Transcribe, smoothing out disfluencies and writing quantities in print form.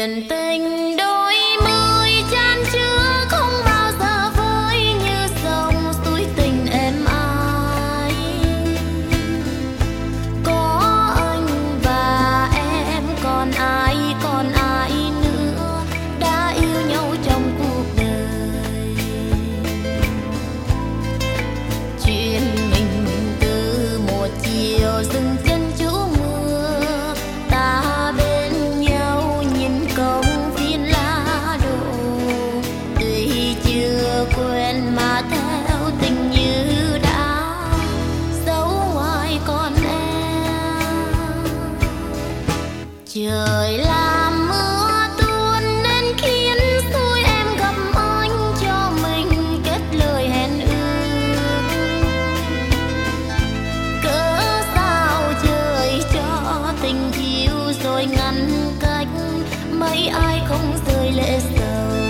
Chuyện tình đôi mươi chan chứa không bao giờ vơi như dòng suối tình êm ái. Có anh và em còn ai nữa đã yêu nhau trong cuộc đời. Chuyện mình từ một chiều dừng chân trú mưa, ta bên nhau nhìn công viên lá đổ. Tuy chưa quên mà theo tình như đã dấu ngoài con em. Trời làm mưa tuôn nên khiến xui em gặp anh, cho mình kết lời hẹn ước. Cớ sao trời cho tình chiều rồi ngăn cách, mấy ai không rơi lệ sầu.